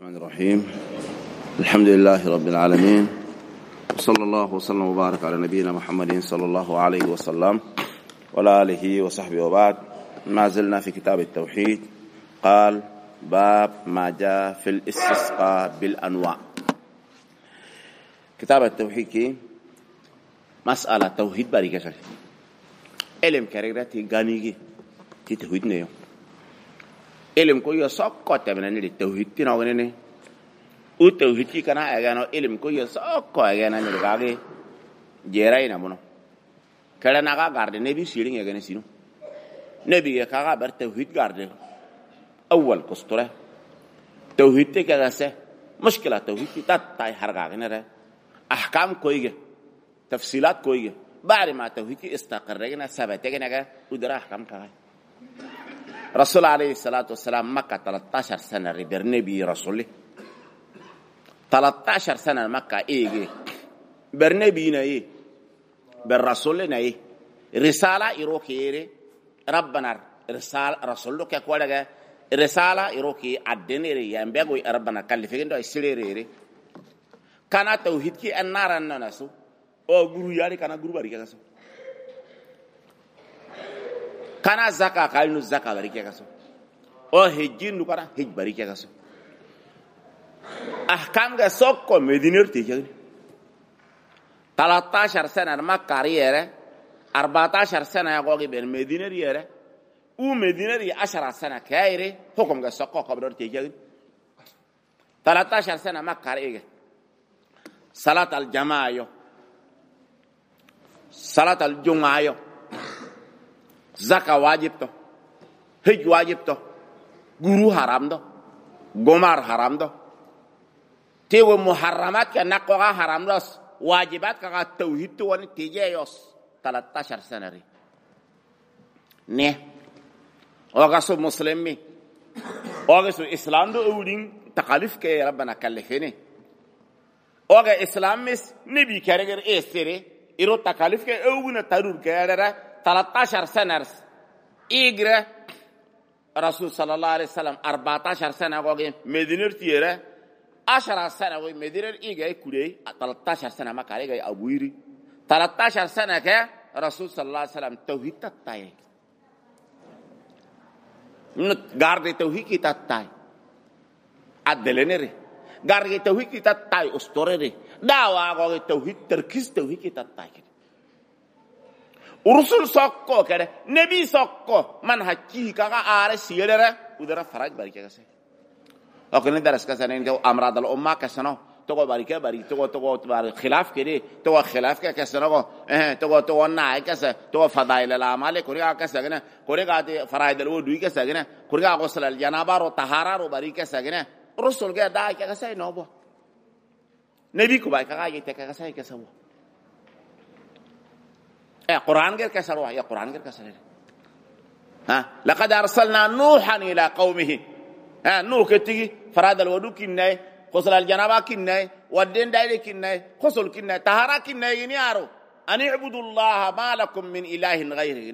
الرحمن الرحيم. الحمد لله رب العالمين، وصلى الله وسلم وبارك على نبينا محمد صلى الله عليه وسلم وعلى آله وصحبه وبعد. ما زلنا في كتاب التوحيد. قال باب ما جاء في الاستسقاء بالأنواع. كتاب التوحيد كي مسألة توحيد باريكا علم كاريراتي غانيجي كي توحيد نيو علم كوي سوكو تبناني التوحيد تنا ونني التوحيد كي كنا اغانو علم كوي سوكو اغاناني لغاغي جيراي نامونو كلا ناغا غارد نبي سيرين اغاني سينو نبي كاغا بر توحيد غارد اول كستره توحيد كغاسه مشكله توحيد تاي هرغاغنره احكام كويغه تفصيلات كويغه بعد ما توحيد استقرنا ثبتنا ودرا احكام كاي رسول عليه الصلاة والسلام مكة 13 سنة برنبي رسوله 13 سنة مكة إيه برنبي نايه بالرسول نايه رسالة يروكي ربنا رسول كقولة رسالة يروكي الدنيا ينبغي ربنا كلفين ده يسيري كان توحيد كي النار الناسو أو غرو ياري كان غرو باريكا كاسو كان زكاة كاينو زكاة باريكا كاسو أو هجين نو كنا هج باريكا كاسو أحكام كسوكو مدينة تيجي 13 سنة ما كاريره 14 سنة يقولي بين مدينة ريره ومدينة ري 10 سنة كايره حكم كسوكو كبر تيجي 13 سنة ما كاريه صلاة الجماعة صلاة الجمعة زكاة واجب تو هج واجب تو غرو حرام دو غمار حرام دو تيو محرمات كنقوغا حرام دو واجبات كغا توحيد تو ون تيجي يوس 13 سنة ري نه اوغاسو مسلمي اوغاسو اسلام دو اولين تكاليف كي ربنا كلفيني اوغا اسلامس نبي كارغر ايستري إيرو تكاليف كي أوغنا تارور كيرا 13 سنة إيغرا رسول صلى الله عليه وسلم 14 سنة قوي مدينة تيرا 10 سنة قوي مدينة إيغا كوري 13 سنة ما كاري جاي أبويري 13 سنة كه رسول صلى الله عليه وسلم توحيد تتاي غارد توحيد كي تتاي أدلنيري غارد توحيد كي تتاي أستوري دعوة قوي توحيد تركيز توحيد كي تتاي ورسول سوكو كده نبي سوكو من حكي كاغا آره سيرره ودرا فرج باريكا كسي لكن درس كسنين جو امراض الامه كسنو تو باريكا باري تو بار خلاف كده تو خلاف كسنو تو ناي كس تو فضائل الاعمال كوريا كسغنا كوريا فرائض الوضوء كسغنا كوريا غسل الجنابه رو طهاره رو باريكا كسغنا رسول كده دا كسي نوبو نبي کو باي كاغا يتك كسي كسو قرآن غير كسروا يا قرآن غير كسر لقد أرسلنا نوحا إلى قومه نوح كتيجي فراد الودو كناي خسر الجنابة كناي ودين داير كناي خسر كناي طهارة كناي ينيارو أن اعبدوا الله ما لكم من إله غيره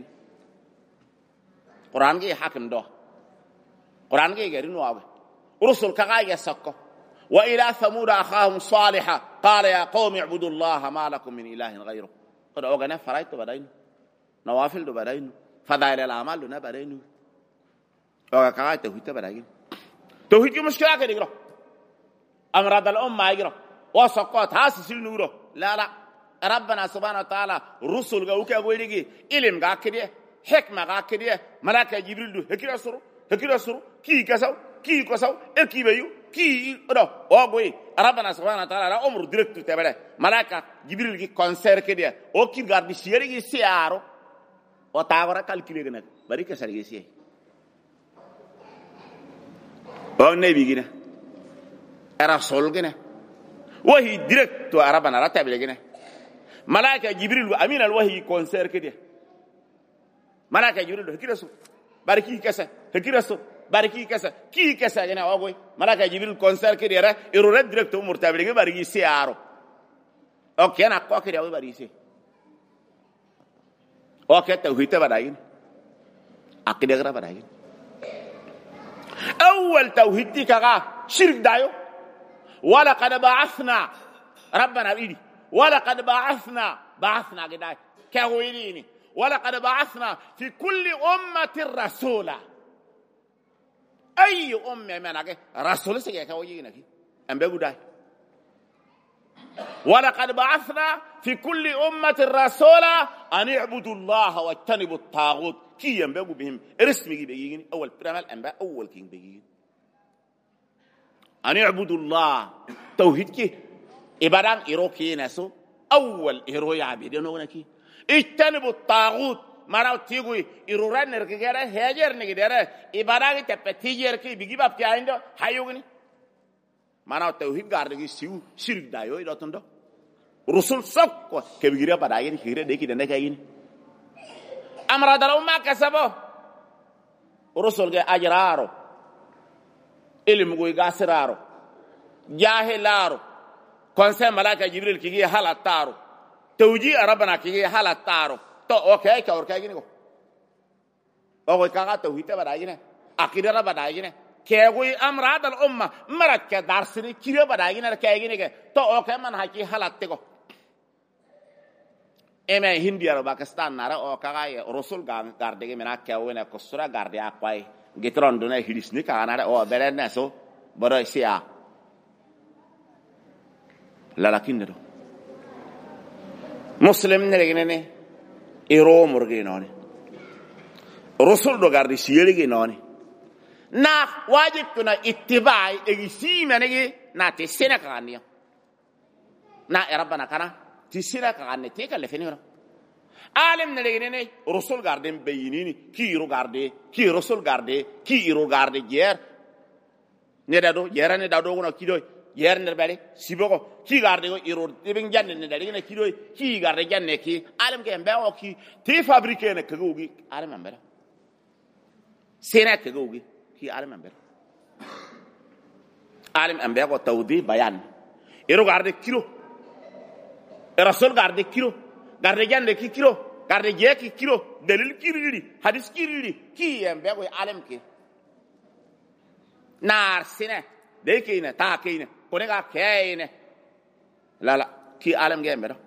قرآن غير حاكم ده قرآن غير نوابه رسل كغاية سكوا وإلى ثمود أخاهم صالحا قال يا قوم اعبدوا الله ما لكم من إله غيره قد أوغنا فرايت بداين نوافل دو بداين فضائل الأعمال دو بداين أوغا كاي توحيد بداين توحيد مشكلة كده أمراض الأمة يجرو وسقط حاسس نورو لا ربنا سبحانه وتعالى رسول غوكا غويدغي علم غا كده حكمة غا كده ملائكة جبريل دو هكيرا سرو كي كسو اكي بيو كي دو اوغوي ربنا سبحانه وتعالى امر ديريكت تبره ملائكه جبريل كي كونسير كده او كي غاردي سيري سيارو او تاغرا كالكولي غنا بريكه سري سي او نبي غنا رسول غنا وهي ديريكت ربنا رتب غنا ملائكه جبريل امين الوحي كونسير كده ملائكه جبريل هكيرا سو bariki kessa hekiraso bariki kessa ki kessa yana wagoy malaka jibril konser ke dera ero red direct umur tablige bariki siaro okay na ko ke dawo bariki si okay tawhid badayin akida gra badayin أول توحيد كغا شرك دايو ولقد بعثنا ربنا بيدي ولقد بعثنا كداي كويليني ولقد بعثنا في كل أمة رسولا أي أمة منك رسول سيجي كويلينك أم بيقول ولقد بعثنا في كل أمة رسولا أن يعبدوا الله واجتنبوا الطاغوت كي ينبغوا بهم رسمي بيجين أول برامل أنباء أول كين بيجين أن يعبدوا الله توحيد كي إبادان إيروكي نسو أول إيرو يعبدون ونكي اجتنبوا الطاغوت مراو تيغوي إيروران نركيرا هاجر نكيرا إبادان تبتيجر كي بيجي باب كايندو هايوغني مراو توحيد غاردغي سيو شرك دايو إدوتندو رسول سوكو كبيرا بدايين كيرا ديكي دنكايين أمر دلو ما كسبو رسول كي أجرارو إلم كوي غاسرارو جاهلارو كونسين ملاك جبريل كي حالتارو توجي ربنا كي حالتارو تو اوكي كاوركاي نيكو اوكي كاغا توحيد بدايين اكيد بدايين كيغوي أمر دل أمة مرك دارسني كيرا بدايين كايين نيكو تو اوكي من هاكي حالتكو إما هندي أو باكستان نارا أو كاغاي رسول غاردي منا كاوينا كسرة غاردي أقوي جترون دونا هيرسني كأنارا أو بلدنا سو براسيا لا لكن ده مسلم نرجعني إيرو مرجعناني رسول دو غاردي سيرجعناني نا واجب كنا اتباع إجسي مني نا تسينا كانيا نا ربنا كنا تسيرا كأنه تيك اللي فيني عالم نلقيني رسول غاردين بينيني كي رسول غاردي كي غاردي جير ندادو جيران ندادو كنا كيدو جير نربالي سيبوكو كي غاردي يرو تبين جان ندادو كيدو كي غاردي جان كي عالم كي أمبارو كي تي فابريكين كجوجي عالم أمبارو سينا كجوجي كي عالم أمبارو عالم أمبارو تودي بيان يرو غاردي كيلو رسول غاردي كيلو غاردي جان كيلو غاردي جاكي كيلو دليل كيريري حديث كيريري كي يمبغو عالم كي نار سنة ديكينا تاكينا كونيغا كينا لا كي عالم جاي مبرو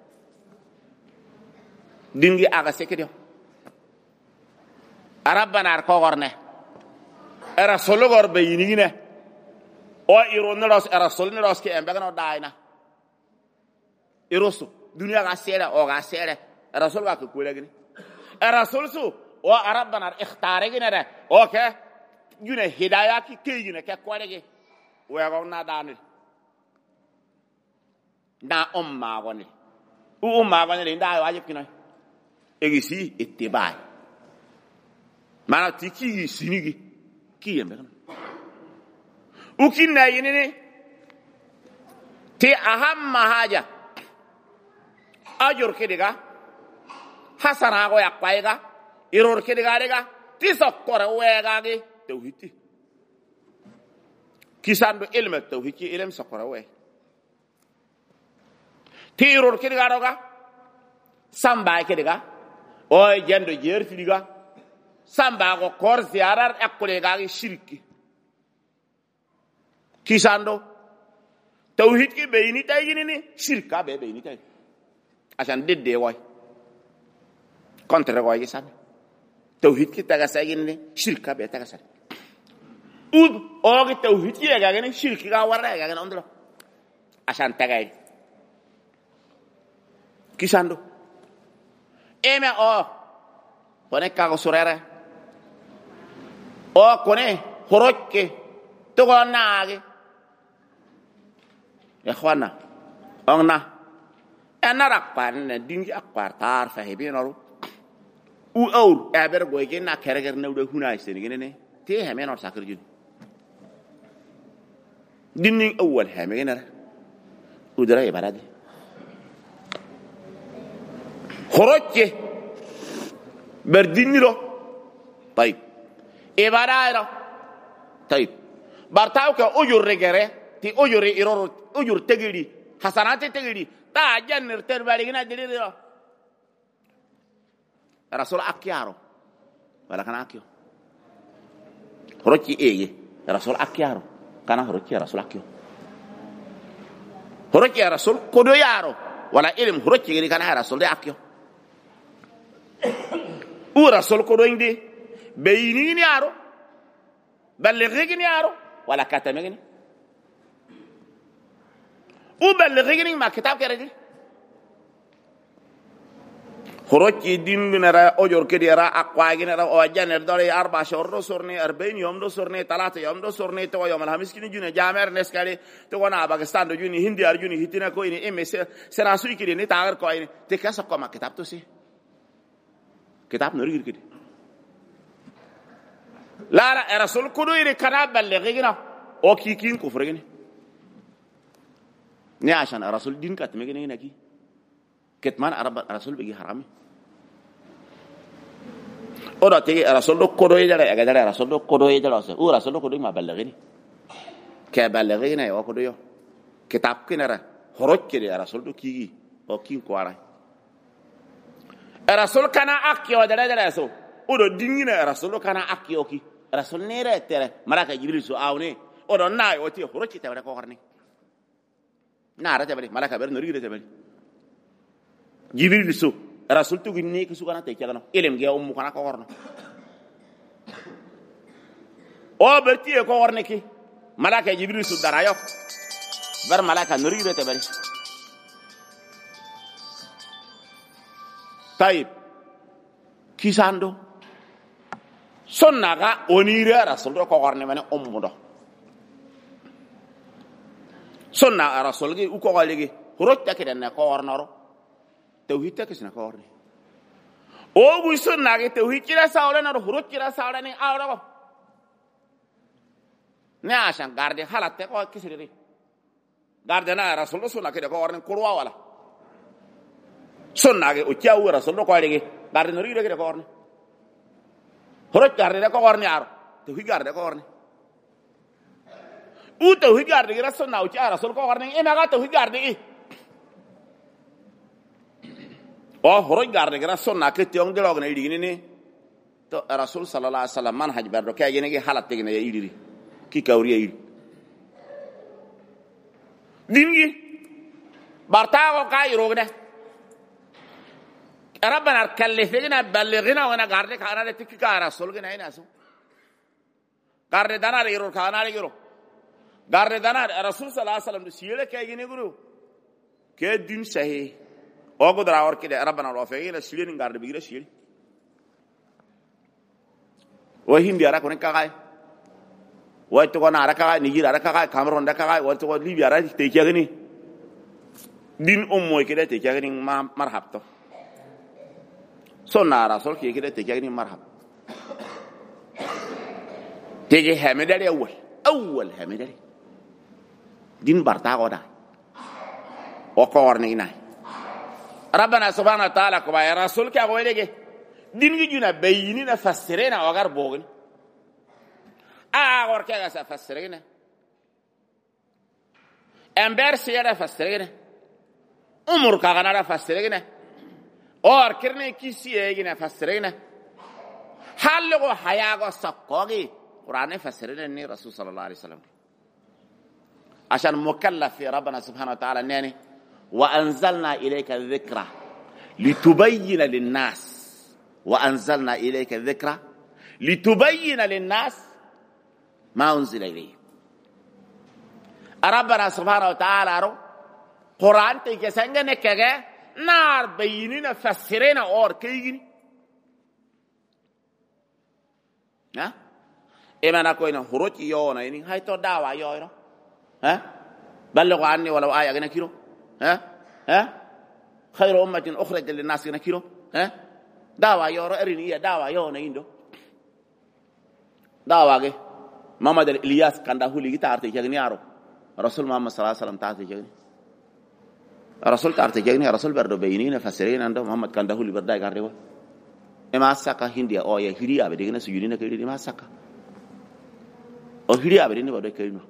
دينغي آغا سيكيديو ربنا أركو غرنه رسول غر بينينا او إيرون رسول نراس كي يمبغو داينا إيروسو دنيا غاسيرة أو غاسيرة الرسول قال كقوله كني الرسول سو وربنا اختاره كني أوكي جونه هداية كي جونه كقوله كي ويقولنا داني نا ما غني ما غني دا واجب كني إجسي اتباع ما نتيجي سينيجي كي يمكن وكنا ينني تي أهم حاجة أجر كديكا حسن أقوى أقوى إيرور كديكا ديكا تسكر ويغاكي توحيدي كيسان دو علم التوحيد علم سكر وي تيرور كديكا دوكا سامباي كديكا أو جندو جير فيديكا سامبا كو كور زيارار أقوى غاكي شركي كيسان دو توحيد كي بيني تايجيني شركا بيني تايجيني عشان دي واي كونتر واي يسان توحيد كي تاغاسايني شركه بي تاغاساي او اوغي توحيد كي غاغني شركه غا ورا غاغن اندلو عشان تاغاي كيساندو ايما او بونيك كاغو سوريرا او كوني هوروكي توغوناغي يا اخوانا اغنا أنا رقبان دينجي أقبار تعرف هبين أرو أو أبر قويجين نكرر نوده هنا يستنيجينه تيه همين أو سكر جون دينين أول همين أرى ودرا يبرد خرجة بردين له طيب إبرة طيب برتاو كأجور رجره تي أجور إيرور أجور تجري حسنات تجري تا جنر تربالينا دليل رسول أكيارو ولا كان أكيو ركي إيه rasul akiyaro kana horoki rasul akiyo horoki rasul kodo yaro wala ilim horoki gari kana rasul de akiyo u rasul kodo indi beyini yaro ballighi yaro wala katamegni u ballighi ma kitab keredi خروجي دين بنرا أجور كده را أقواعين را أوجان الدولة 4 شهور سورني 40 يوم دو سورني 3 يوم دو سورني تو يوم الخميس كني جوني جامر نسكالي تو أنا باكستان دو جوني هندي أرجوني هتينا كويني إمس سناسوي كده نتاعر كويني تكاسا كوما كتاب توسي كتاب نورير كده لا لا رسول كدو يري كنا بلغينا أو كيكين كفرجني ني عشان رسول دين كاتمجني نكى كتمان عرب رسول بيجي حرامي أودا تيجي رسول الله كروي جرا أجدر رسول الله كروي جرا أو رسول الله كروي ما بلغني كبلغينا يا كروي كتاب كنارا خروج كده رسول الله كيجي أو كين كوارا رسول كان أكيا ودرا جرا رسول أودا ديننا رسول الله كان أكيا أوكي رسول نيرة ترى ملاك جبريل سو أوني أودا ناي وتي خروج كده ولا كوارني نارا تبري ملاك بير نوري كده تبري جبريل سو رسول تو غني كسو كنا تيكلنا إلهم جاء أمو كنا كورنا أو برتي كورنا كي ملاك جبريل سو درايو بر ملاك نوري تبري طيب كيساندو سنّاغا أونيرا رسول تو كورنا من أمو دو سنّا رسول جي وكوالي جي هروت كده نكورنا رو توحيد تكسنا كورني او بيسون ناغي توحيد كلا ساولنا رو هروت كلا ساولنا اورو ني عشان غاردي حالات كو كسري غاردنا رسول الله سنة كده كورن كروا ولا سن ناغي او تياو رسول الله كوري غاردي نوري كده كورن هروت غاردي كورن يار توحيد غاردي كورن او توحيد غاردي رسول ناو تيا رسول كورن ايما غا توحيد غاردي oh horoy garde gara sonna ke tiong de logna idi ni to rasul sallallahu alaihi wasallam man haj bardo kay yene gi halat tegna ya idi ki kawri idi dingi barta ko kay rogna rabbana kallifina ballighina wana garde kana de tikki ka rasul gi nay nasu garde dana re ro kana re giro garde dana rasul sallallahu alaihi wasallam siyele kay yene guru ke din sahih أقول دراور كده ربنا رافعين السيلين قارد بيجري السيل وهم بيارا كونن كاغاي واتو كنا على كاغاي نيجير على كاغاي كاميرون على كاغاي واتو ليبيا على تيجاني دين أمي كده تيجاني ما مرحب تو سونا راسول كده تيجاني مرحب تيجي همداري أول همداري دين برتا قدا وقارني ناي ربنا سبحانه وتعالى كما يا رسول كي أقول لك دين جينا بيننا فسرنا وغير بوغن أقول كي أسا فسرنا أمبر سيارة فسرنا أمور كغنا فسرنا اور كرني كيسي يجينا فسرنا حلقوا حياة سقاقي قرآن فسرنا إني رسول صلى الله عليه وسلم عشان مكلف في ربنا سبحانه وتعالى ناني وأنزلنا إليك الذكرى لتبين للناس وأنزلنا إليك الذكرى لتبين للناس ما أنزل إليه ربنا سبحانه وتعالى قرآن تيجسنجا نكجا نار بيننا فسرنا أور كيجني ها إما نكوينا هروج يونا يعني هاي تو دعوة يونا ها بلغوا عني ولو آية جنا كيلو ها خير أمة أخرج للناس نكيرو دعوة يورو إرينية دعوة يونا يندو دعوة كي محمد الإلياس كان دهولي تارتي جاني عارو رسول محمد صلى الله عليه وسلم تارتي جاني رسول تارتي جاني رسول بردو بينين فسرين عنده محمد كان دهولي برداي كاريوا إما سكا هنديا أو يهيريا بدينا سجونين كيري إما سكا أو هيريا بدينا برداي كيرينو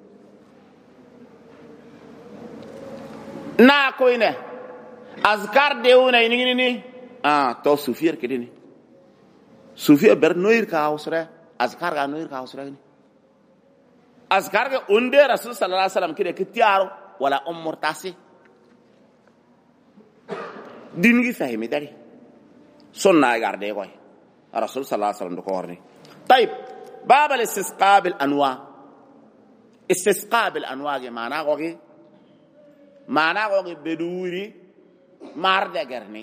na koine azkar deuna inini ni to sufir kedini sufir ber noir ka ausra azkar ga noir ka ausra ni azkar ga unde rasul sallallahu alaihi wasallam kide kitiaro wala murtasi dingi fahimi dari sunna garde koy rasul sallallahu alaihi wasallam do ko warni طيب باب الاستسقاء بالانواع استسقاء بالانواع معناه قوي بدوري مارد غرني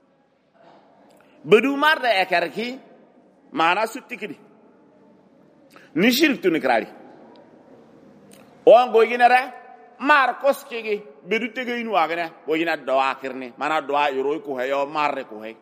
بدو مارد اكركي معناه ستكدي نشرك تنكرالي وان غوينرا ماركوس كيغي بدو تيغينو واغنا غوينا دوا كرني معناه دوا يروي كو هيو مار كو هي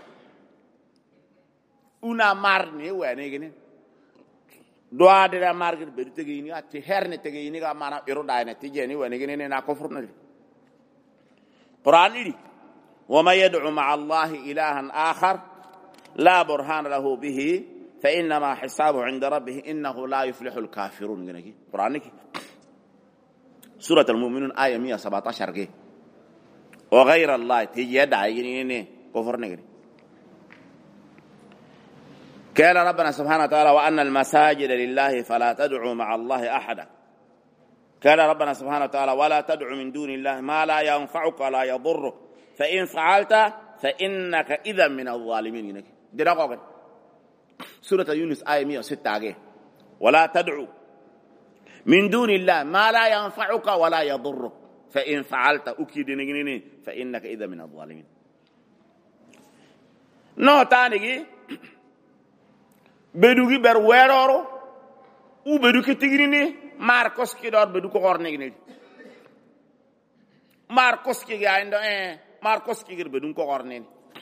una marne wene gene doa de la margir be tegini ati herne tegini ga mana iro dayna tijeni wene gene na kofurna qur'an li wa ma yad'u ma'a allah ilahan akhar la burhan lahu bihi fa inna ma hisabuhu 'inda rabbih innahu la yuflihu al-kafirun gene qur'an ki surah al-mu'minun aya 117 ge wa ghayra allah tijeda yini kofurna gene قال ربنا سبحانه وتعالى وأن المساجد لله فلا تدعوا مع الله أحدا قال ربنا سبحانه وتعالى ولا تدعوا من دون الله ما لا ينفعك ولا يضرك فإن فعلت فإنك إذا من الظالمين سورة يونس آية 106 ولا تدعوا من دون الله ما لا ينفعك ولا يضرك فإن فعلت أكيد فإنك إذا من الظالمين نو تاني bedugi ber weroro u beduki tigrini marcos ki dor bedu ko horne ni marcos ki ga indo marcos ki gir bedu ko horne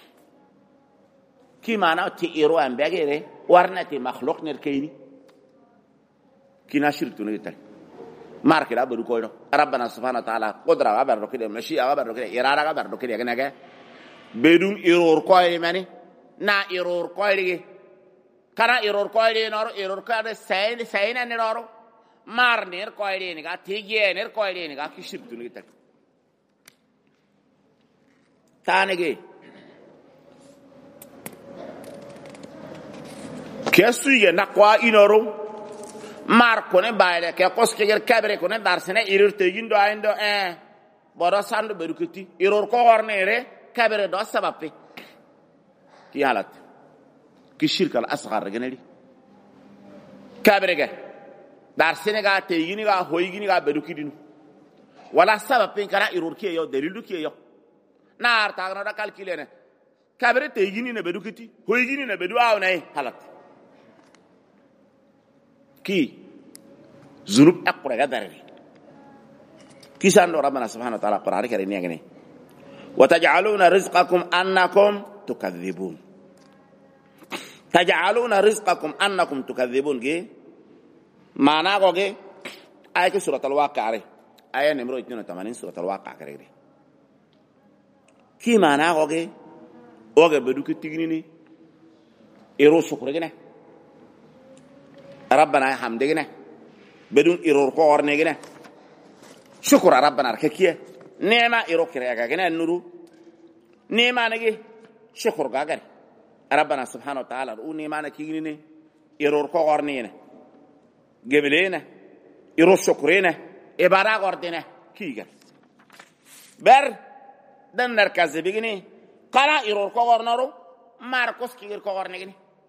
ki mana ti iro am begere warnati makhluq ner kayni ki na shirku ne tal marke da bedu ko do rabbana subhanahu wa ta'ala qudra ga ber do kide mashi ga ber do kide irara ga ber do kide ga naga bedu iror ko ay mani na iror ko ay kana error ko ide noro error ka de sayna ne noro mar ner ko ide ni ga tije ner ko ide ni ga kishir tuni tak tanege kesu ye na kwa inoro mar ko ne baile ke koske ger kabre ko ne darsene error te yindo aindo bodo sandu berukiti error ko hornere kabre do sababe ki halat كشرك الأصغر جنري كابرجة دار سنغا تيجينيغا هويجينيغا بدوكيدينو ولا سبب بين كنا إيروركيه يو دليلوكيه يو نار تاغنا دا كالكيلينه كابرة تيجيني نبدوكيتي هويجيني نبدو أو ناي حالات كي ذنوب أقرأ جداري كيسان ربنا سبحانه وتعالى قرآن كريم يعني وتجعلون رزقكم أنكم تكذبون تجعلون رزقكم أنكم تكذبون جي معناه كوجي آية سورة الواقع عليه آية نمرة 82 سورة الواقع كريري كي معناه كوجي أوجي بدوك تيجيني إيرو شكر جنة ربنا يحمد جنة بدون إيرو كورن جنة شكر ربنا ركية نعمة إيرو كريا جنة النورو نعمة نجي شكر جاكر ربنا سبحانه وتعالى رؤوني معنا كيجيني إيرور كورنينا جبلينا إيرور شكرينا إبارة قردنا كيجر بر دن نركز بيجيني قنا إيرور كورنارو ماركوس كيجر كورنيجني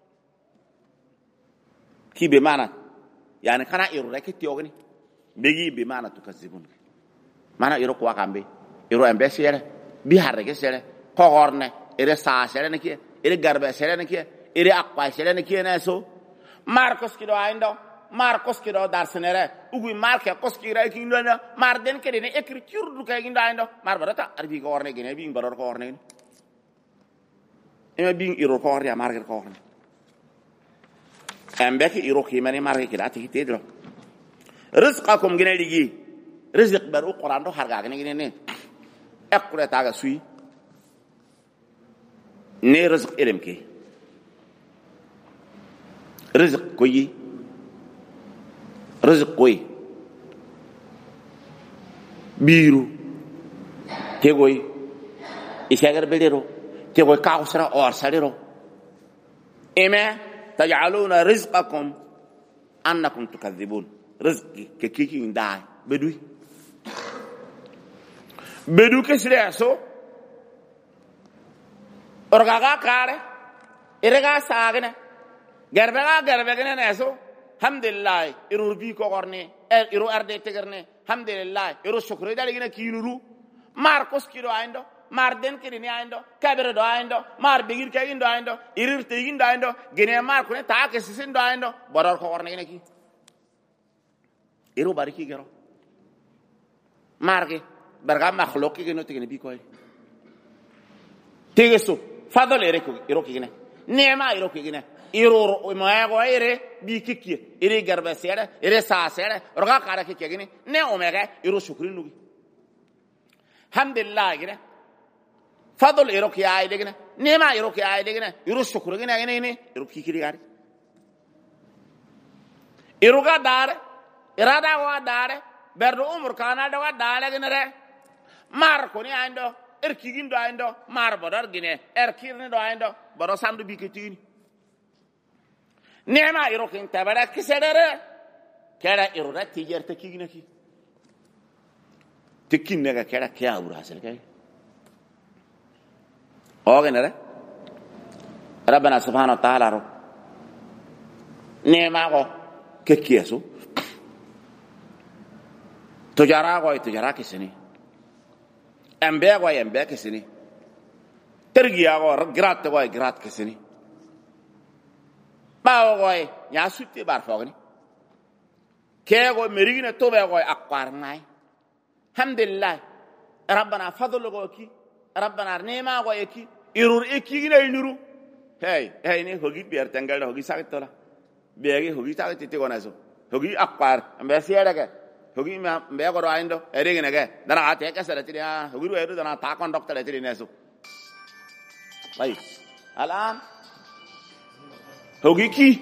كي بمعنى يعني قنا إيرور ركتيوجني بيجي بمعنى تكذبون معنى إيرور كواكامبي إيرور أمبسيره بيهارك سيره كورنة إيرور ساسيره نكيه ere garba selene kia ere akwa selene kia naso marcos kido aindo marcos kido darsenere ugu marke kos kira kindo na marden kede ne écriture du kay gindo aindo mar barata arbi ko orne gene bi baror ko orne ema bi iro ko orne marger ko orne ambe ki iro ki mani marge kida ati tedro rizqakum gene ligi rizq baru qur'an do harga gene gene ne ekure taga sui ne رزق إلهم كي رزق كوي رزق كوي بيرو تيغوي إشاغر بليرو تيغوي كاوسرا أور ساليرو إما تجعلون رزقكم أنكم تكذبون rizqi ke kiki ndai bedu ke sire so orgaga kare irega sagne gerbega ne so alhamdulillah irurbi ko gorne iru arde tegerne alhamdulillah iru shukri daligina kinuru marcos kilo aindo marden kirini aindo kabere do aindo mar bigir kagindo aindo irir tegindo aindo gene mar ko ta ke sisindo aindo bodor ko gorne ki iru bariki gero marge berga makhluqi geno tegene bi koy tegeso fadol iro kigene nema iro kigene iro maego ire bi kikki ire garba sere ire sa sere roga kara kigene ne omega iro shukri nugi alhamdulillah gene fadol iro ki ay degene nema iro ki ay degene iro shukri gene gene iro kikiri gari iro ga dare irada wa dare berdo umur kana da wa dare gene re mar ko ni ando erkigindo ando mar bodor gine erkirne do ando bodo sandu biketini nema iro kin tabara kisedere kera iro da tijer tekigine ki tekinne ga kera kya urasel kay ogenere rabbana subhanahu wa ta'ala ro nema go kekiesu tojara go tojara kisini embe kesini tergiya go grat go grat kesini bawo go nya sutti bar fogni ke go merigina tobe go akwar ngai alhamdulillah rabbana fadlu go ki rabbana nema go ki irur ekigina inuru hey ni hogi ber tangal hogi sagtola bege hogi sagti go naso hogi akwar embe siara ke hogi me go ro aindo erigina ke dana ate ka sara tiya hogi ro eru dana ta conduct le tiri neso bai alan hogi ki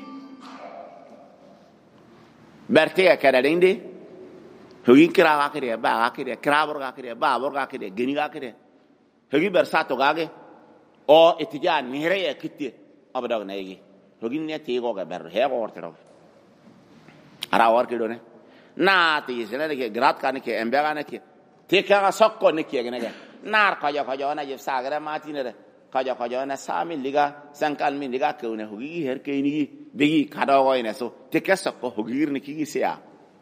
berte ka dinde hogi kira ga kire ba ga kire krabor ga kire ba bor ga kire geni ga kire hogi bersato gage o etija nire ya kitte abada na yigi hogi ne te go ga ber he go ortero ara war kido ne na ti sene ke grat kan ke embe ga ne ke te ka sokko ne ke ne ga nar ka jo na je sagara mati ne ka jo na sami liga sankal min liga ke ne hogi her ke ni begi kada go ne so te ka sokko hogi ne ki sia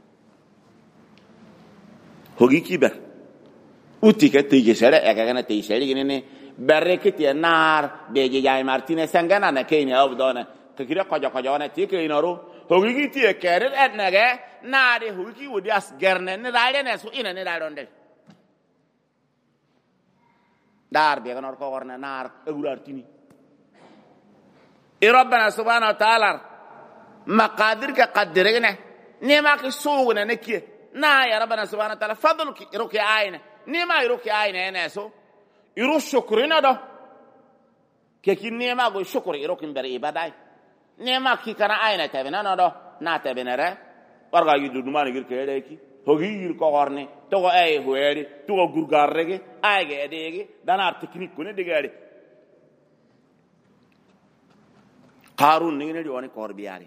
hogi ki ber uti ke te je sere e ga na te sere ne berre ke te nar be je ya martine sangana na ke ni abdona ke kira ka jo na te ke inoru hogi ti e kere et nage na de hogi wodi as gerne ne dale ne so ina ne dale onde dar be ganor ko gorna nar egular tini e rabbana subhanahu wa ta'ala maqadir ka qaddirene ne ma ki suuna ne ki na ya rabbana subhanahu wa ta'ala fadluki iruki ayna ne ma iruki ayna ne so iru shukrina do ke ki ne ma go shukri iruki ber ibadai nema ki kana ayna tabena no do na tabena re warga yudu dumani gir kede ki hogi yir ko gorne to go ay hoeri to go gurgarrege ayge edege dana technique ko ne digari qarun ni ne woni korbiari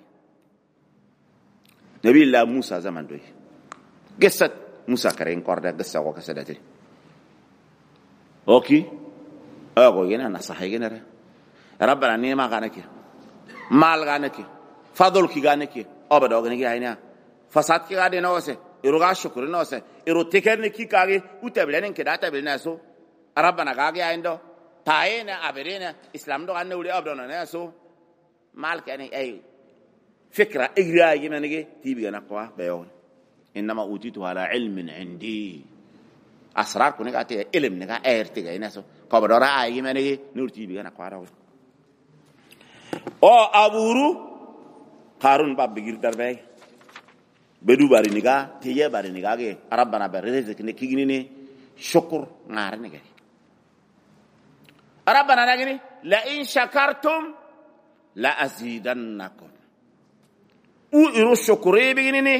nabi la musa zaman do gesat musa kare korda gessa ko kasadati oki ago yena nasahi genere rabbana nema ganaki mal ganaki fadol ki ganaki obado ganaki hayna fasad ki gade no se iruga shukr no se iru tekerni ki kage utablenen ke data bilna so rabbana gage ayndo tayena aberena islam do ganne wuri obdo no so mal kani ay fikra igra yimanige tibi gana kwa bayon inma utitu ala ilmin indi asrar kuni gate ilm ne ga erti ga ina so ko do ra ay yimanige nur tibi gana kwa raw o aburu qarun bab bigir darbe bedu bari niga tiye bari niga ge rabbana bar rizq ne kigini ne shukr ngar ne ge rabbana nagini la in shakartum la azidannakum u iru shukri bigini ne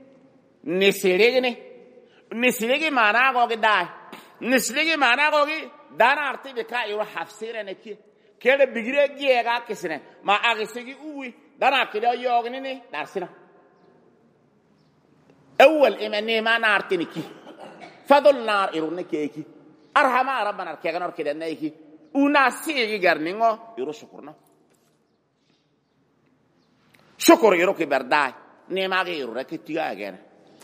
nisirege mana go ge dai nisirege mana go ge dana arti be ka iru hafsire ne ki kele bigire giega kisene ma agisigi uwi dana kido yogne ne darsina أول إيماني ما نارتنكي فضل نار إيرونكيكي أرحمة ربنا كيغنور كده نيكي وناسيغي غرنينغو يرو شكرنا شكر يرو كي برداي نيماغي يرو ركي تيغا أغينا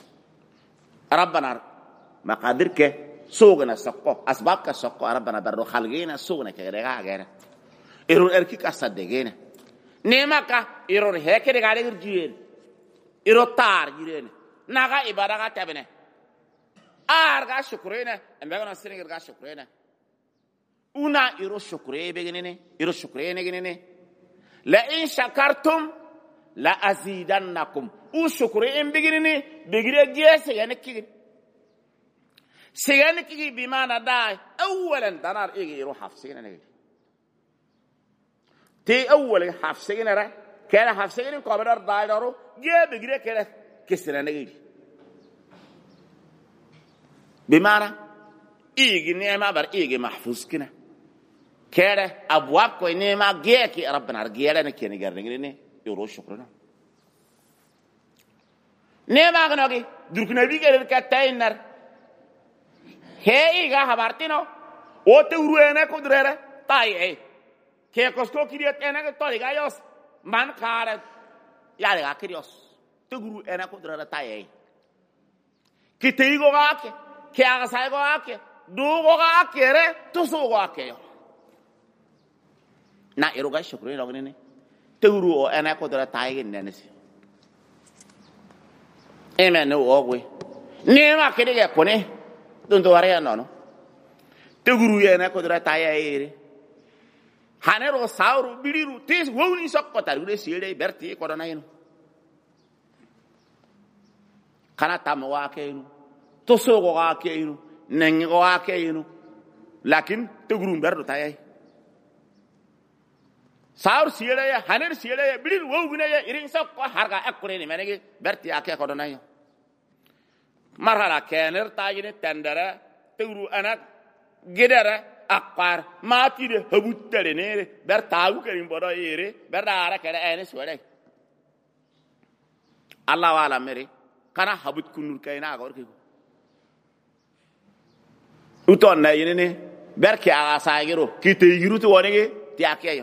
ربنا مقادرك سوغنا سقو أسبابك سقو ربنا برو خلقينا سوغنا كيغا أغينا يرو إركيك أصدقينا نيماكا يرو هيكي رغالي جيين يرو تار جيين ناغا إبادة تبني أرغا شكرينا أمبغنا سنين أرغا شكرينا una iro shukre beginene iro shukre neginene la in shakartum la azidannakum u shukre en beginene begire gese yani kigi bimana dai awalan danar igi iro hafsina negi te awal hafsina ra kala hafsina ko badar dai daro ge begire kala kesina negi bimana igi nema bar igi mahfuz kina كده أبواب كويني ما جيكي ربنا رجيلا نكيني جرنيني يورو شكرنا نيما غنوغي دركنا بيجي الكتاينر هي إيجا هبارتينو وتوروينا كودريرا تاي كي كوستو كريات أنا كتوري غايوس من كارد يالي غاكريوس تغرو أنا كودريرا تاي كي تيجو غاكي كي أغساي غاكي دوغو غاكي ري تسو غاكي na iruga shukuri logni ne tewru o ena ko dara tayi ne si amen o ogwe ne ma kede ge kone don do ware no tewru ye na ko dara tayi ere hanero sauru biliru tis woni sokkota ru sire berti ko dona yino kana tam wa ke yino to so go ga ke yino nengi go ga ke yino lakin tewru berdo tayi saur siere ya haner siere ya bilil wogune ya irin sakko harga akureni menegi berti ake ko donayo marhala kener tajine tendara tewru anak gedara akar matide habuttere nere bertawu kerim bodo yere berdara kere ene suwade Allah wala mere kana habut kunur kayna gorki uton na yene berki aga sagiro kite yirutu wonege ti akeyo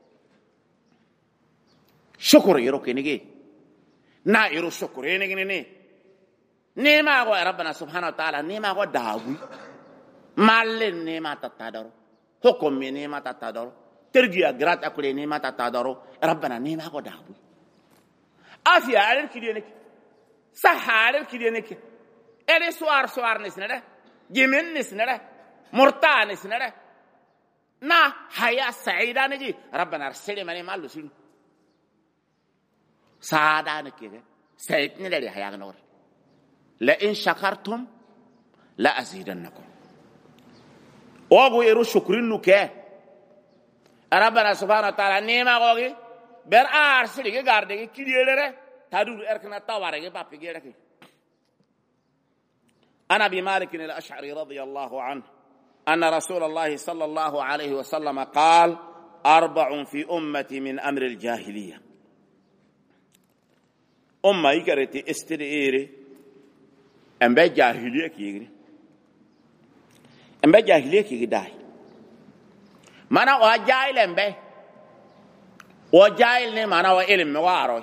شكر يروكي نجي نا يرو شكر ينجي نيما غو ربنا سبحانه وتعالى نيما غو داوي مال نيما تتادرو حكم نيما تتادرو ترجيا غرات اكل نيما تتادرو ربنا نيما غو داوي افيا على كدينك صح على كدينك اري سوار نسنده جيمن نسنده مرتا نسنده نا حياه سعيده نجي ربنا ارسل مني مالو سينو سعادة نكيد سيدنا للي حياة نور لئن شكرتم لا أزيدنكم وأقول يرو شكرين نكى ربنا سبحانه وتعالى نيما قوي بير أرسلك قاردك كليره تدور إركنا توارك بابي جيرك أنا بمالك الأشعري رضي الله عنه أن رسول الله صلى الله عليه وسلم قال 4 في أمتي من أمر الجاهلية أمة يكرتي استريري أمبا جاهلية كيغري أمبا جاهلية كيغداي مانا وجاهل أمبا وجاهل مانا وإلم مواروي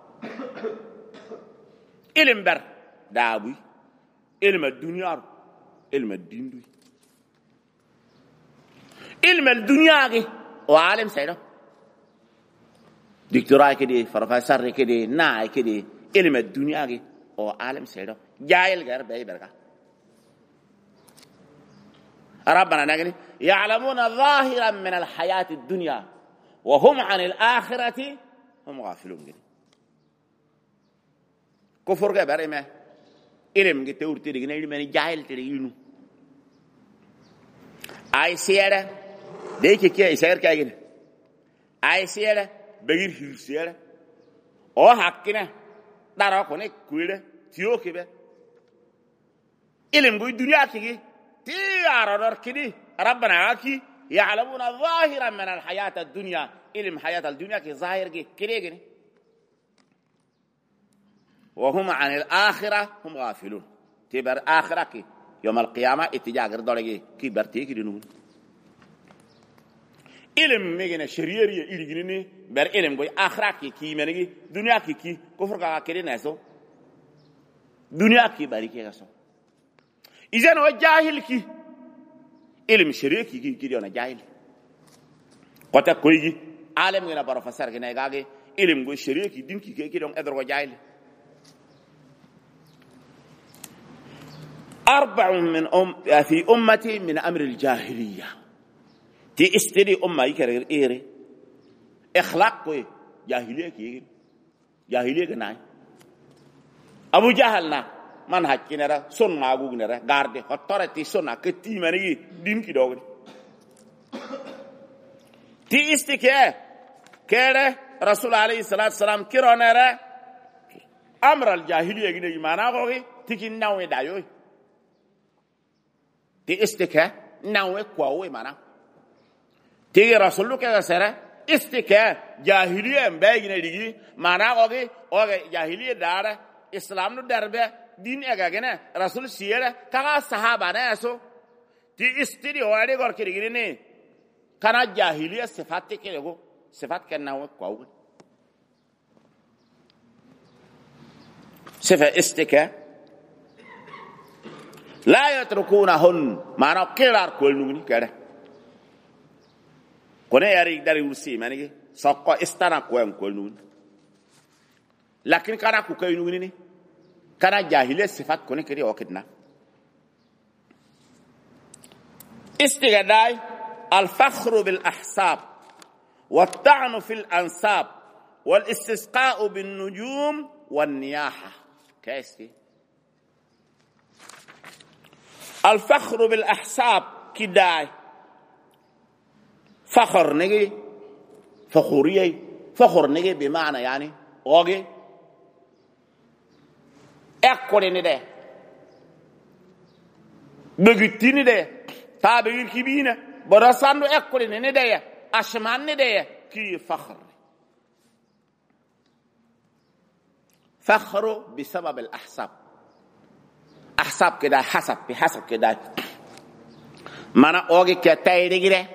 إلم بر دابي علم الدنيا علم الدين دوي علم الدنيا وعالم سيدا دكتوراه كده بروفيسور كده ناي كده علم الدنيا وعالم سيدا جاهل غير باي بركه ربنا نغني يعلمون ظاهرا من الحياة الدنيا وهم عن الآخرة هم غافلون كفر غير ما إلهم كتور تري غني من جاهل تري ينو أي سيرة ديك كي سير كاين أي سيرة بغير هيرسيرة أو حقنا دارا كونه كويرة تيو كبه إلهم كوي الدنيا كي تيارا كده ربنا عاكي يعلمون ظاهرا من الحياة الدنيا علم حياة الدنيا كي ظاهر كده وهم عن الآخرة هم غافلون تبر آخرة كي يوم القيامة اتجاه غير دولة كي برتي كي دنون إلم ميجنا شريري إلجنني بر إلم قوي آخرة كي منيجي دنيا كي كفر كاكري ناسو دنيا كي باريكي غاسو إذا هو جاهل كي إلم شريري كي ديونا جاهل قطع كويجي عالم غنا بروفيسور غنا غاغي إلم قوي شريري كي دين كي ديون أدرو جاهل 4 من في أمتي من أمر الجاهلية تي استدي أمة يكرر إيري إخلاق كوي جاهلية كي جاهلية كناي أبو جهلنا من هكينرا سون ماغوغنرا غاردي خطرتي سونا كتي مني دين كي دوغري تي استكه كره رسول عليه الصلاة والسلام كيرونرا أمر الجاهلية كي مانا غوغي تيكي ناوي دايوي تي استكه ناوي كواوي مانا تيجي رسول كذا سرة استكه جاهلية مبينة دي مانا أوكي جاهلية دارة إسلام ندربه دين أجاكنا رسول سيرة كذا صحابة ناسو تي استدي وارد غور كريجيني كنا جاهلية صفات كيلو صفات كنا هو كواوي صفة استكه لا يتركونهن مانا كيلار كل نوني كده كونه ياري داري وسي مانيجي سوكو استانا كوين كل نون لكن كانا كوكاي نوني كانا جاهلية صفات كونه كده وكدنا استغداي الفخر بالأحساب والطعن في الأنساب والاستسقاء بالنجوم والنياحة كيسكي الفخر بالأحساب كداي فخر نجي فخورية فخر نجي بمعنى يعني اوغي اكوري نده بغتيني ده تابعين كبينة برسانو اكوري نده اشمان نده كي فخر فخر بسبب الأحساب أحساب كده حسب بحسب كده مانا اوغي كتايري ده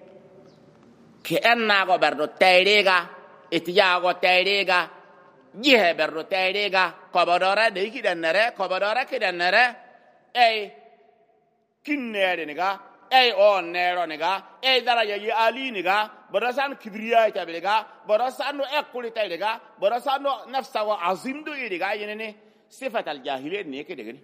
كأننا بردو تايريغا اتجاغو تايريغا جيه بردو تايريغا كبدورا ديكي دنره كبدورا كدنره اي كنيري نيغا اي اون نيرو نيغا اي درجة يالي نيغا برسان كبرياء تابليغا برسان نو اكولي تايريغا برسان نو نفسه وعظيم دو يريغا ينيني صفة الجاهلية نيكي ديغني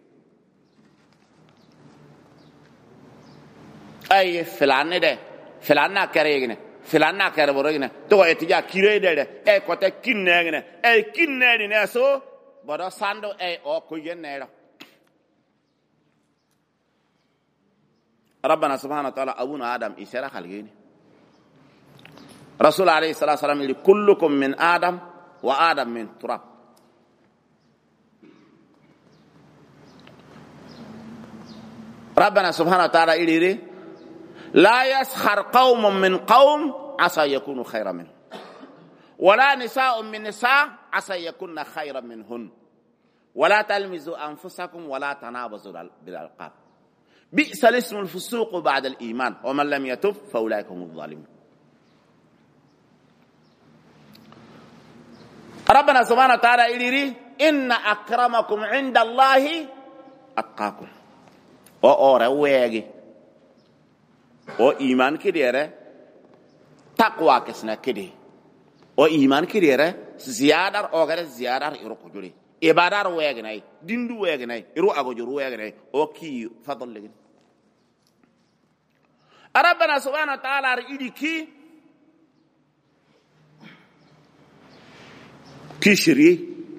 اي فلان ده فلان كريغني فلان كره برغنا تو اتجا كيري ده اي كوتا كينغنا اي كينني ناسو بدا ساندو اي او كوين نيرا ربنا سبحانه وتعالى ابونا ادم اشاره خلقيني رسول عليه الصلاه والسلام يقول كلكم من ادم وادم من تراب ربنا سبحانه وتعالى يقول لا يسخر قوم من قوم عسى يكونوا خيرا منهم ولا نساء من نساء عسى يكون خيرا منهن ولا تلمزوا أنفسكم ولا تنابزوا بالألقاب بئس الاسم الفسوق بعد الإيمان ومن لم يتب فأولئك هم الظالمون ربنا سبحانه وتعالى يقول إن أكرمكم عند الله أتقاكم وأورويجي o iman kidere takwa kesna kidi o iman kidere ziyadar ogare ziyadar iru kujuri ibadar wegnay dindu wegnay iru agojuru wegnay o ki fadl legin rabbana subhanahu wa ta'ala idi ki shiri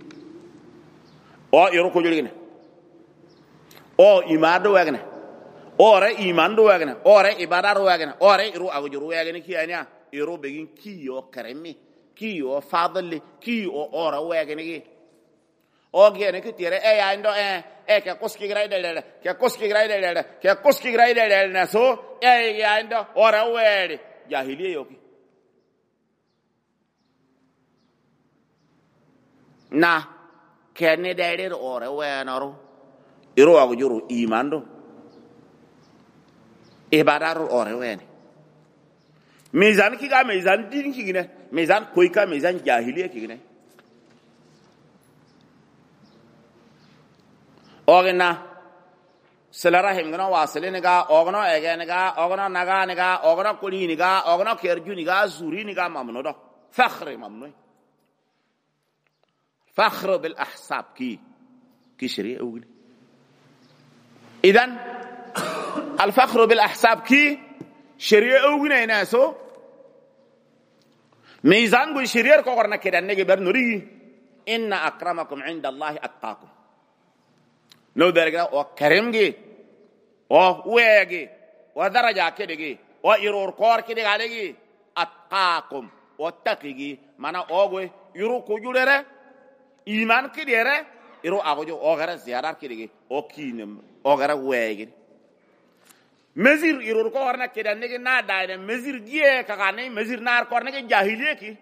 o iru kujuri ne o imadu wegnay ore iman do wagna ore ibadar wagna ore iru agujuru wagna ki anya iru begin ki yo karemi ki yo fadli ki o ora wagna gi o gene ki tire e ya ndo ke koski graide ke koski graide ke koski graide na so e ya ndo ora were jahiliya yoki na kenne dairer ore wenoro iro wago juru imando ibadaru ore wene mizan kiga mizan din kigine mizan koika mizan jahiliya kigine ogena selarahim gana wasiliniga ogno egeniga ogno naganiga ogno kuliniga ogno kerjuniga zuriniga mamnudo fakhri mamnu فخر بالأحساب كي شريعة أولي إذن الفخر بالأحساب كي شريعة أولي ناسو ميزان قول شريعة كورنا كده نجي برنوري إن أكرمكم عند الله أتقاكم لو درجة وكرمجي وويجي ودرجة كده وإرور كور كده عليه أتقاكم واتقي مانا أوغوي يرو كجولره iman kidere iro agojo ogara ziyarar kidege okinem ogara wege mezir iro ko warna kidan nege na daide mezir gie kakane mezir nar ko nege jahiliye ki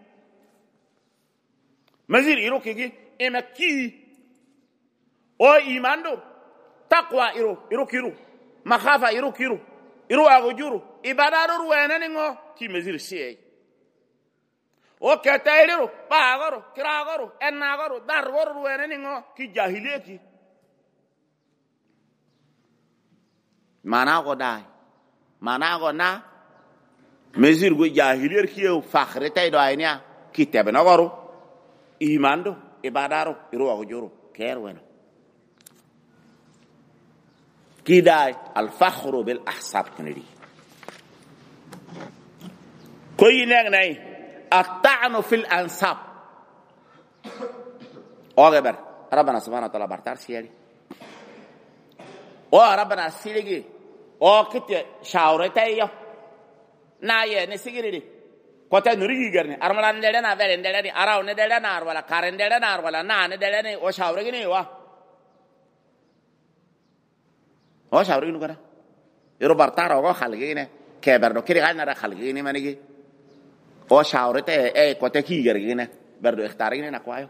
mezir iro kigi ema ki o imando taqwa iro kiru makhafa iro kiru iro agojuru ibadaru wenene ngo ki mezir siye o ketayro bagoro kiragoro enagoro dargoro wenene ngo ki jahiliye ki mana go dai mana go na mezir go jahiliye ki o fakhre tay do aynya ki tebe nagoro imando ibadaro iro agojuru kerweno ki dai al fakhru bil ahsab kanidi koy nek nay الطعن في الأنساب أوغبر ربنا سبحانه وتعالى برتار سيالي ربنا سيلي كتير شاورتايو نايه نسيجري كوتا نوري غيرني ارملان دلنا فلن دلني اراو ندلنا ولا كارن دلنا ولا نا ندلني او شاورغني او شاورغني كده يرو برتار او خلغينه كبر دو كيري غنا خلغيني منيجي او شاورته كوتا كي غيرغينه بردو اختارغينه نكوايو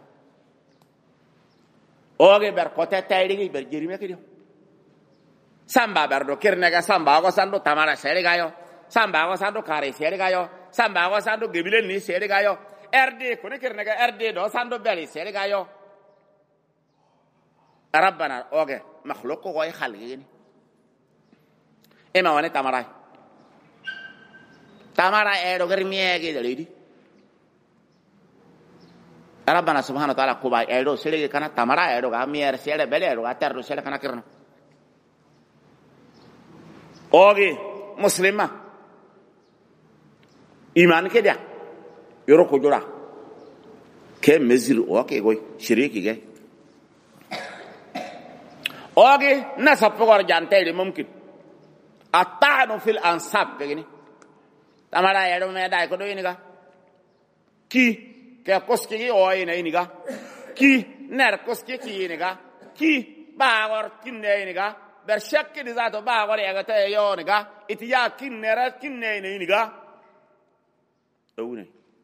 اوغي بر كوتا تايرغي بر جيريمه كده samba berdo kirnega samba go sando tamara seri gayo samba go sando kare seri gayo samba go sando gebile ni seri gayo rd ko ne kirnega rd do sando beli seri gayo rabbana oge makhluq go ay khalgini ema wane tamara edo germiege dalidi rabbana subhanahu wa ta'ala ko ba edo seri kana tamara edo ga mier seri bele edo ga terro seri kana kirno اوغي مسلمه ایمان کے دیا یورو کو جوڑا کہ مزیر اوکے کوئی شریکی گئے اوغي نسب فقر جانتے ہیں ممکن الطعن في الانساب بگنی تمہارا ایڈو میں دای کو دوی نگا کی کہ کوسکی اوئی نہیں نگا کی نر کوسکی کی نگا کی باور کنے نگا برشك دي ذاته با غوري اغتا يونغا اتيا كينرا كيني نيغا اوني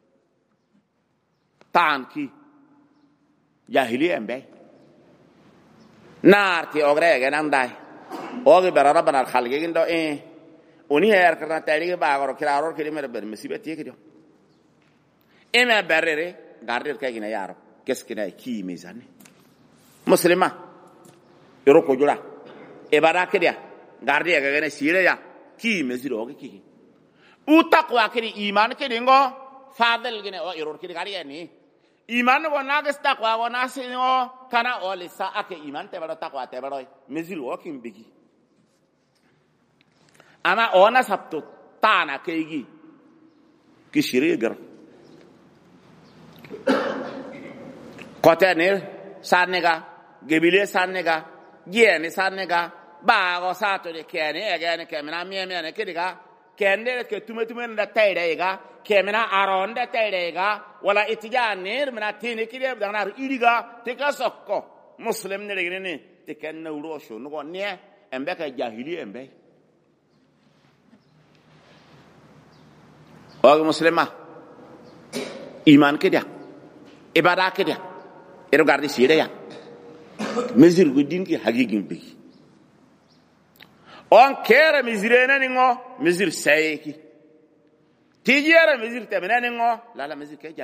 تانكي جاهليه امبي نارتي اوغريغا نانداي اوغي بر ربنا الخلق دو اوني هير كنا تاريغ با غورو كرارور كدي مر بر مسيبتي كدي اما برري غاردر كاينا يارو كسكنا كي ميزان مسلمه يروكو جولا ibada kedia gardi ya gane sire ya ki meziro ki u taqwa kedi iman kedi ngo fadel gene o iror kedi gari ni iman wo nagas taqwa wo nasino kana o lisa ake iman te baro taqwa te baro meziro ki mbigi ama ona sabto tana keigi ki shire gar kote ne sanega gebile sanega giene sanega bago sato de kene egene kemena miemene kidiga kende ke tumetumen da taydega kemena aron da taydega wala itijanir mena tini kide danar iriga tika sokko muslim ne legene ne tikenna urosho nugo ne embe ka jahili embe o muslima iman kidia ibada kidia ero gardi sire ya mesir go dinki hagigin bi on kera mesirena ni ngo mesir sayeki tijera mesir temena ni ngo la mesir ke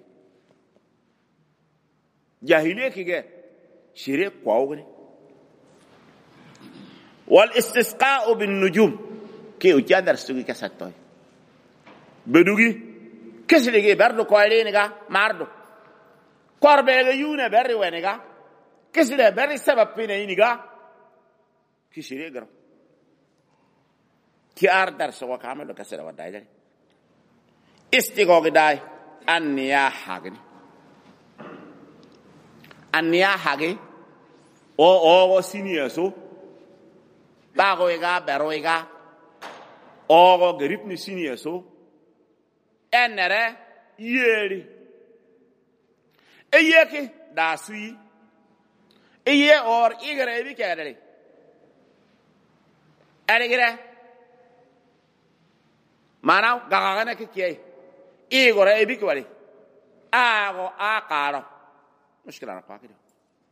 jahiliyeki ge shire kwawgni wal istisqa'u bin nujum ke ujadar sugi kasatoy bedugi keslige berdo ko aleniga mardo korbe ga yuna berri weniga kesile berri sabab pina iniga kishire garo ki ardar so kamelo kasira wadai dai istigo gidai anniya hagi o sinieso bago ega beroiga o gripni sinieso enere yeri eyeke da sui eye or igre bi kedere erigre mana gagana ke kiye igore bi kwali ago akaro mushkila na kwa kido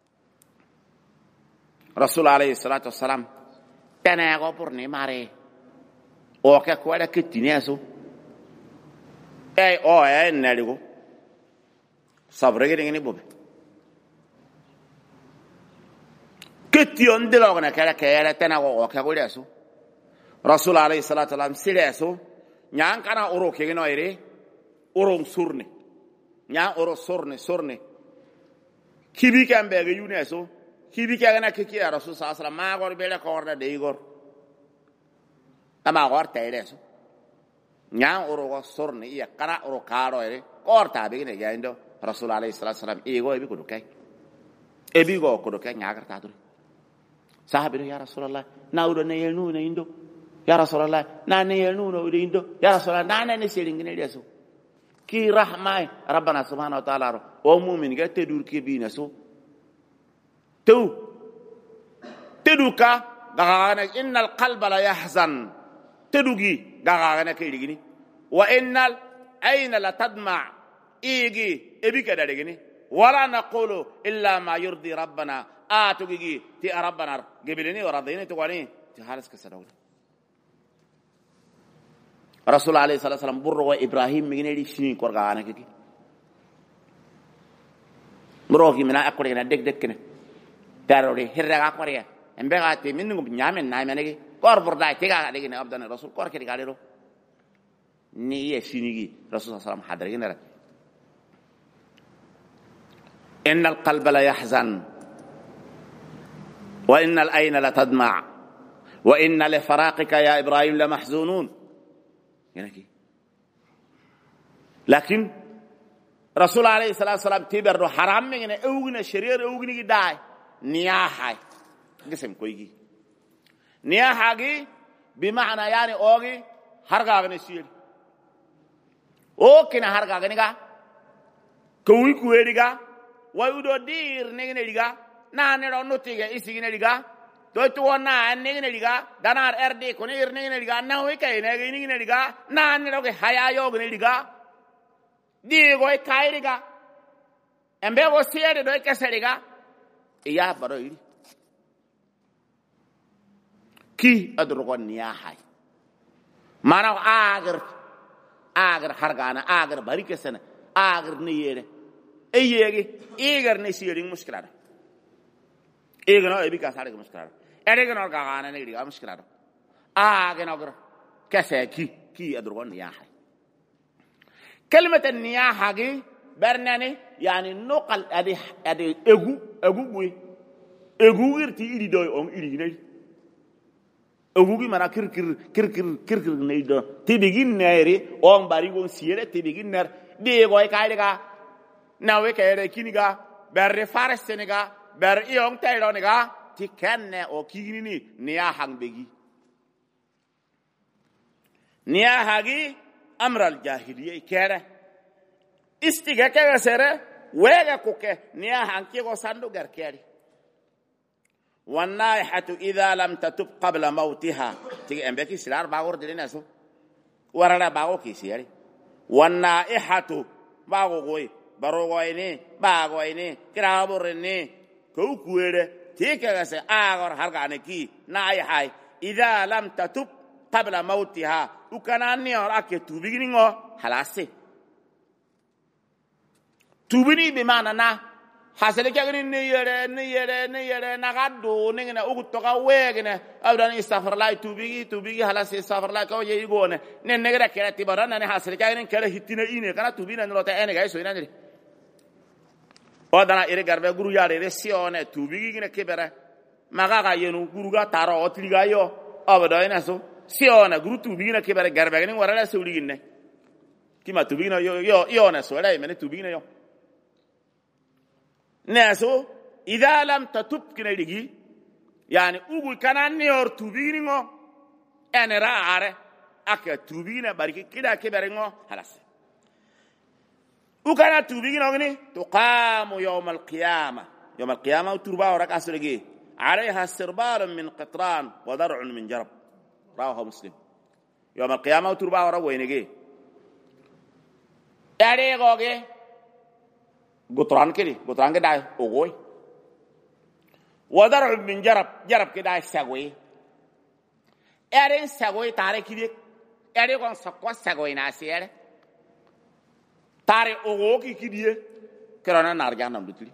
rasul alayhi salatu wassalam tenego por ni mare o ke kwala ke tineso o neligo sabre ge ngini bobe ketion de logna kala kala tenego o ke goleso rasul alayhi salatu wassalam sileso nyang kana oro ke no ire oro surne nya oro sorne kibi kambe ge yuneso kibi kagana ke ki rasul sallallahu alaihi wasallam ma gor bele korda de igor ama gor tayleso nya oro go sorne iya kara oro karo ire korta be ne yaindo rasul alayhi salatu wasallam ego ebi kudukai ebi go kudukai nya garta dur sahabi ya rasulullah naudo ne yenu ne indo ya rasulullah na ne yenu no indo ya rasulullah na ne selingine deso ki rahmai rabbana subhanahu wa ta'ala o mu'min ga tedur ke bi naso teduka gagana innal qalba la yahzan tedugi gagana ke ligini wa innal ayna la tadma igi ebika daligini wala naqulu illa ma yurdi rabbana atugi ti rabbana gebilini wa radini to wani ti halas ka sadaw rasul alayhi salatu wasallam burro ibrahim mi ngene di sini ko gagana ke mrogi mina akore na deg kene darori hirra ga kore embe ga te min ngum nyamen na menegi kor burda te ga de ne abdan rasul kor ke ga lero ni ye sinigi rasul sallallahu alaihi wasallam hadari ne inna alqalba la yahzan wa inna al-ayna la tadma' wa inna li faraqika ya ibrahim la mahzunun yanaki lakin rasul alayhi salatu wasallam tiberdo haram ngene ewgina sharir ewgini gi dai niyahay gisem koygi niyahagi bimaana yani ogi harga ne sir o kina harga ga kuwi kuwediga wayudo dir ne diga na ne ro notige isigine diga to na ne diga danar rd ko ne ne diga na wi kay ne diga na ne ro ke haya yo ne diga di go kay diga embe go siede do ke diga iya baro iri ki adrogon niyahay mana agar hargana agar bari kesana agar ne yere eyegi egar ne siering muskilada egano ebi ka sare muskilada eregano gagana ne diga muskilada agano gar kese ki adrogon niyahay كلمة النياحة برناني يعني نقل ادي egu irti iri doy on iri ne egu gi mana kir ne do tibigin nere on bari gon siere tibigin ner de goy kayga nawe kayre kiniga berre faresenega ber iong taylonega tikenne o kigini niyahang begi niyahagi amral jahiliye kere istiga kaga sere wega kuke niyahang kigo sandu garkeri والنائحة إذا لم تتب قبل موتها تيجي أمبكي سلار باغور دلنا سو ورلا باغو كيسيري والنائحة باغو غوي باروغويني باغويني كرابورني كو كويرة تيكا سي آغر هرغانكي ناي هاي إذا لم تتب قبل موتها وكان أني أراك توبيني خلاصي توبيني بمعنى نا حاصل كأني نيرة نقدو نيجنا أقطع ويجنا أبدا يستغفر الله توبيجي خلاص يستغفر الله كوجي يقولنا نيجنا كلا تبرنا نه حاصل كأني كلا هتينا إني كنا توبينا نلوتا إني جاي سوينا نري ودنا إيري غربة غرو ياري رسيونه توبيجي كنا كبره ماغا ينو غروغا تارو أتليغا يو أبدا يناسو سيونه غرو توبيجي كنا كبره غربة كني ورا سولي كنا كيما توبيجي يو ناسو لا يمني توبيجي يو ناسو إذا لم تتب كنا يجي يعني أقول كان نيور توبينه أنا رأى أك توبينه بارك كده كبرناه خلاص وكان توبينه غني تقام يوم القيامة وتربى ورك أسرقي عليها سربال من قطران وضرع من جرب رواه مسلم يوم القيامة وتربى ورك وينجي يعني غوغي قطران كده أقوي ودرع من جرب كده سقوي أرين سقوي تاري كده أرين كون سقوا سقوي ناسي تاري أقوي كده كرانا نارجان نمدتلي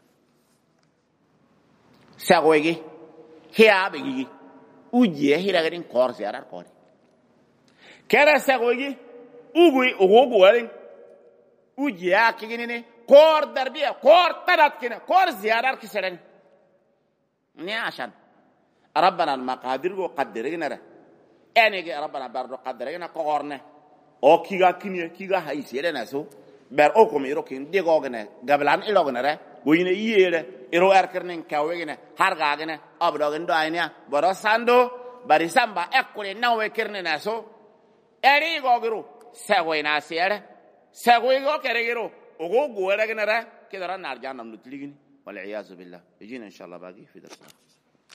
سقوي هي بيجي وجيه هي لكن كورس يارا كوري كرا سقوي أقوي أرين وجيه كيني كور دربيه كور ترات كنا كور زيادة كسرني نيا عشان ربنا المقادير وقدرنا ره يعني ربنا برضو قدرنا كورنا أو كيغا هايسير ناسو بر أوكم يروكين ديغوغنا قبلان إلوغنا ره وين ييره إرو أركرنين كاوغنا هرغاغنا أبدوغن داينيا برو ساندو بريسامبا أكولي ناوي كرني ناسو أري غوغرو ساوي ناسير ساوي غو كريغرو وغو غورغنا ره كده ران نرجع نملتليغني والعياذ بالله يجينا إن شاء الله باقي في درس